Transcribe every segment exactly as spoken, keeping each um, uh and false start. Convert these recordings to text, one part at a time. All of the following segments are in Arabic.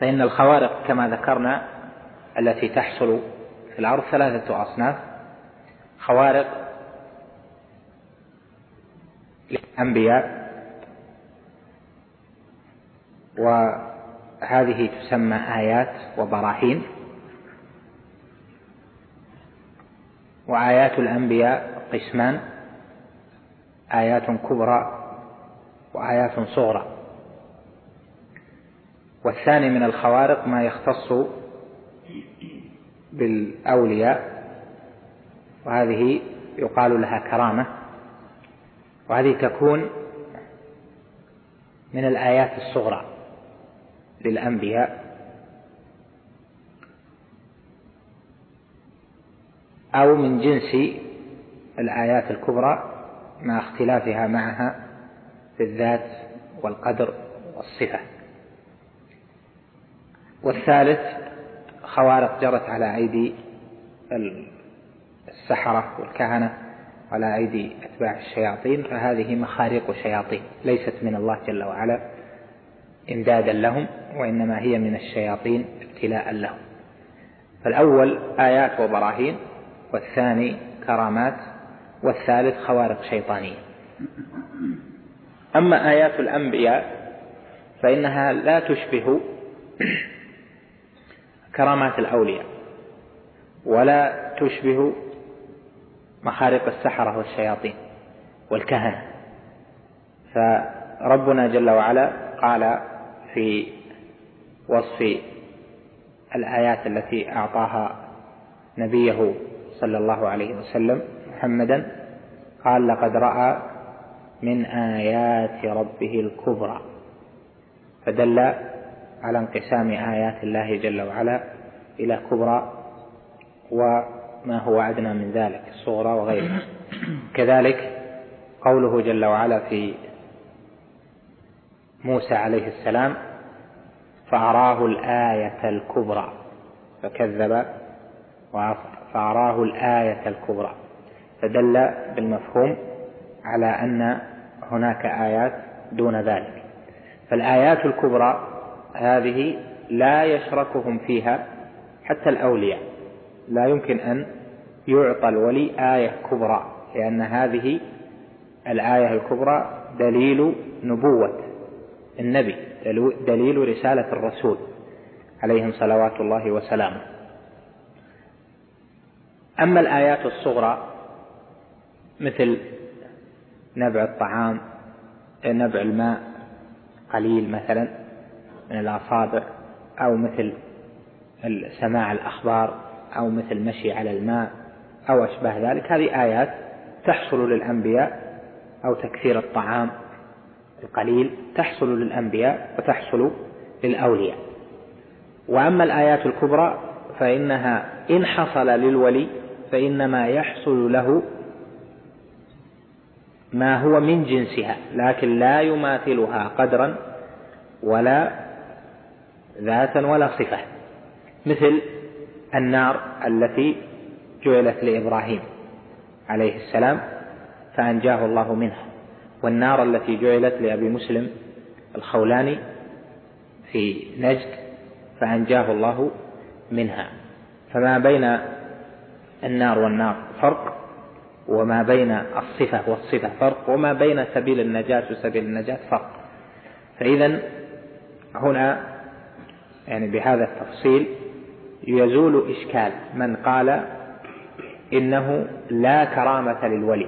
فإن الخوارق كما ذكرنا التي تحصل في الأرض ثلاثة أصناف: خوارق للأنبياء، وهذه تسمى آيات وبراهين. وآيات الأنبياء قسمان: آيات كبرى وآيات صغرى. والثاني من الخوارق ما يختص بالأولياء، وهذه يقال لها كرامة، وهذه تكون من الآيات الصغرى للأنبياء أو من جنس الآيات الكبرى مع اختلافها معها في الذات والقدر والصفة. والثالث خوارق جرت على أيدي السحرة والكهنة وعلى أيدي أتباع الشياطين، فهذه مخارق شياطين ليست من الله جل وعلا إمدادا لهم، وإنما هي من الشياطين ابتلاء لهم. فالأول آيات وبراهين، والثاني كرامات، والثالث خوارق شيطانية. أما آيات الأنبياء فإنها لا تشبه كرامات الأولياء، ولا تشبه مخارق السحرة والشياطين والكهنة. فربنا جل وعلا قال في وصف الآيات التي أعطاها نبيه صلى الله عليه وسلم محمدا، قال: لقد رأى من آيات ربه الكبرى، فدل على انقسام آيات الله جل وعلا إلى كبرى وما هو أدنى من ذلك، الصغرى وغيرها. كذلك قوله جل وعلا في موسى عليه السلام: فأراه الآية الكبرى فكذب وعصى، فأراه الآية الكبرى، فدل بالمفهوم على أن هناك آيات دون ذلك. فالآيات الكبرى هذه لا يشركهم فيها حتى الأولياء، لا يمكن أن يعطى الولي آية كبرى، لأن هذه الآية الكبرى دليل نبوة النبي، دليل رسالة الرسول عليهم صلوات الله وسلامه. أما الآيات الصغرى مثل نبع الطعام، نبع الماء قليل مثلا من الأصابع، أو مثل سماع الأخبار، أو مثل مشي على الماء، أو أشبه ذلك، هذه آيات تحصل للأنبياء، أو تكثير الطعام القليل تحصل للأنبياء وتحصل للأولياء. وأما الآيات الكبرى فإنها إن حصل للولي فإنما يحصل له ما هو من جنسها، لكن لا يماثلها قدرا ولا ذاتا ولا صفة، مثل النار التي جعلت لإبراهيم عليه السلام فأنجاه الله منها، والنار التي جعلت لأبي مسلم الخولاني في نجد فأنجاه الله منها. فما بين النار والنار فرق، وما بين الصفة والصفة فرق، وما بين سبيل النجاة وسبيل النجاة فرق. فإذن هنا يعني بهذا التفصيل يزول إشكال من قال إنه لا كرامة للولي،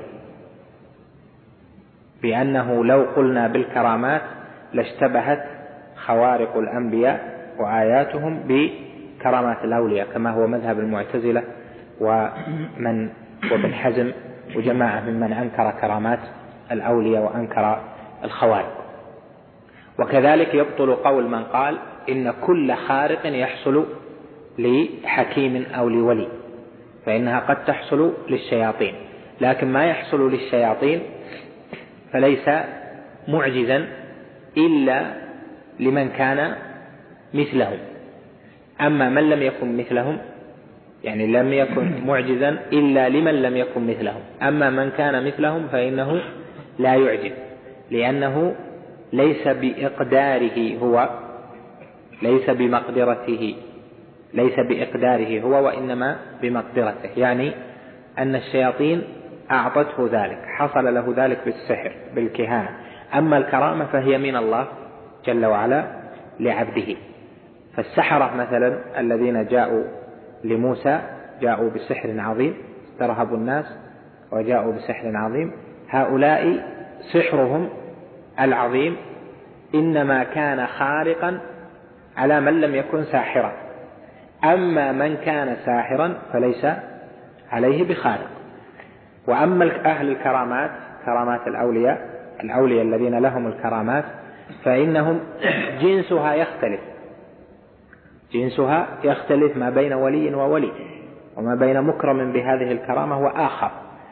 بأنه لو قلنا بالكرامات لاشتبهت خوارق الأنبياء وآياتهم بكرامات الأولياء، كما هو مذهب المعتزلة ومن وابن حزم وجماعة ممن أنكر كرامات الأولياء وأنكر الخوارق. وكذلك يبطل قول من قال إن كل خارق يحصل لحكيم أو لولي، فإنها قد تحصل للشياطين، لكن ما يحصل للشياطين فليس معجزا إلا لمن كان مثلهم. أما من لم يكن مثلهم يعني لم يكن معجزا إلا لمن لم يكن مثلهم، أما من كان مثلهم فإنه لا يعجز، لأنه ليس بإقداره هو ليس بمقدرته، ليس بإقداره هو، وإنما بمقدرته، يعني أن الشياطين أعطته ذلك، حصل له ذلك بالسحر بالكهانة. أما الكرامة فهي من الله جل وعلا لعبده. فالسحرة مثلا الذين جاءوا لموسى جاءوا بسحر عظيم، استرهبوا الناس وجاءوا بسحر عظيم، هؤلاء سحرهم العظيم إنما كان خارقا على من لم يكن ساحرا، أما من كان ساحرا فليس عليه بخارق. وأما أهل الكرامات، كرامات الأولياء، الأولياء الذين لهم الكرامات، فإنهم جنسها يختلف، جنسها يختلف ما بين ولي وولي، وما بين مكرم بهذه الكرامة وآخر،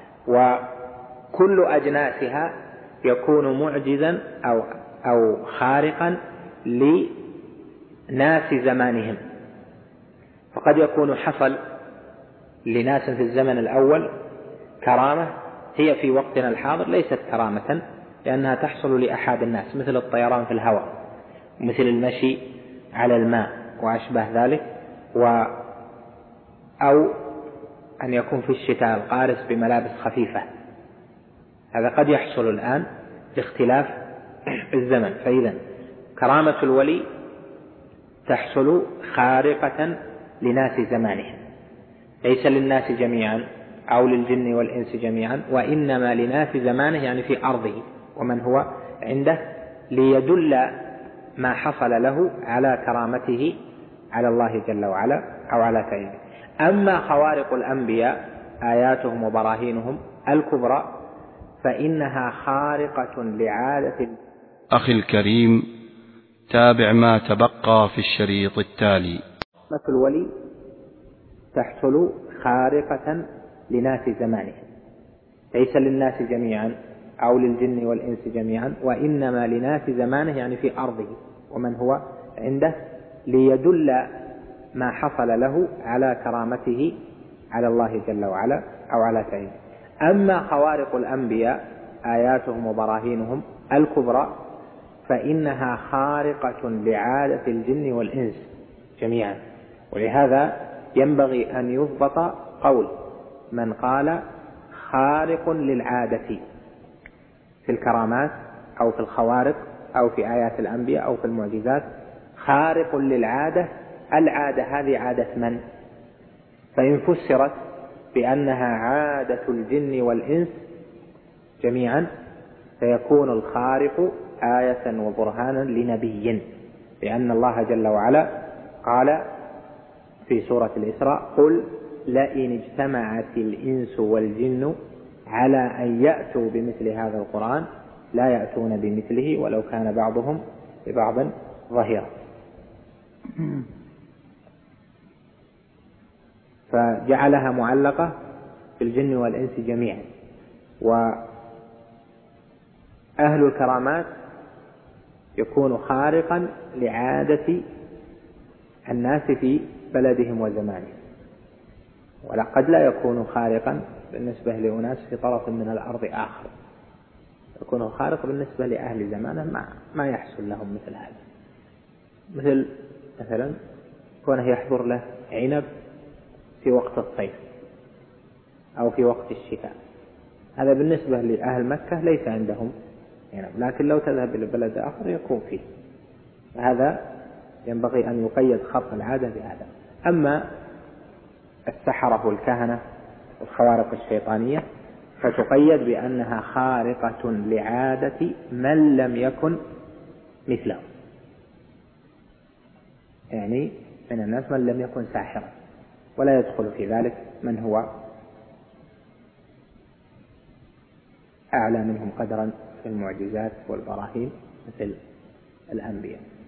وكل أجناسها يكون معجزا أو, أو خارقا لناس زمانهم. فقد يكون حصل لناس في الزمن الأول كرامة هي في وقتنا الحاضر ليست كرامة، لأنها تحصل لأحد الناس، مثل الطيران في الهواء، مثل المشي على الماء وأشبه ذلك، و أو أن يكون في الشتاء القارس بملابس خفيفة. هذا قد يحصل الآن باختلاف الزمن. فإذا كرامة الولي تحصل خارقة لناس زمانهم، ليس للناس جميعا أو للجن والإنس جميعا، وإنما لناس زمانه، يعني في أرضه ومن هو عنده، ليدل ما حصل له على كرامته على الله جل وعلا أو على فعله. أما خوارق الأنبياء آياتهم وبراهينهم الكبرى فإنها خارقة لعادة. أخي الكريم، تابع ما تبقى في الشريط التالي. مثل الولي تحصل خارقة لناس زمانهم، ليس للناس جميعا أو للجن والإنس جميعا، وإنما لناس زمانه، يعني في أرضه ومن هو عنده، ليدل ما حصل له على كرامته على الله جل وعلا أو على فعله. أما خوارق الأنبياء آياتهم وبراهينهم الكبرى فإنها خارقة لعادة الجن والإنس جميعا. ولهذا ينبغي أن يضبط قول من قال خارق للعادة في الكرامات أو في الخوارق أو في آيات الأنبياء أو في المعجزات، خارق للعادة، العادة هذه عادة من؟ فإن فسرت بأنها عادة الجن والإنس جميعا فيكون الخارق آية وبرهانا لنبي، لأن الله جل وعلا قال في سورة الإسراء قل لئن اجتمعت الإنس والجن على أن يأتوا بمثل هذا القرآن لا يأتون بمثله ولو كان بعضهم لبعض ظهيرا. فجعلها معلقة في الجن والإنس جميعا. وأهل الكرامات يكون خارقا لعادة الناس في بلدهم وزمانهم، ولقد لا يكون خارقا بالنسبة لأناس في طرف من الأرض آخر، يكون خارق بالنسبة لأهل زمانه ما, ما يحصل لهم مثل هذا. مثل مثلا كونه يحضر له عنب في وقت الصيف أو في وقت الشتاء، هذا بالنسبة لأهل مكة ليس عندهم عنب، لكن لو تذهب إلى بلد آخر يكون فيه. هذا ينبغي أن يقيد خط العادة بهذا. أما السحرة والكهنة والخوارق الشيطانية فتقيد بأنها خارقة لعادة من لم يكن مثله، يعني من الناس من لم يكن ساحرا، ولا يدخل في ذلك من هو أعلى منهم قدرا في المعجزات والبراهين مثل الأنبياء.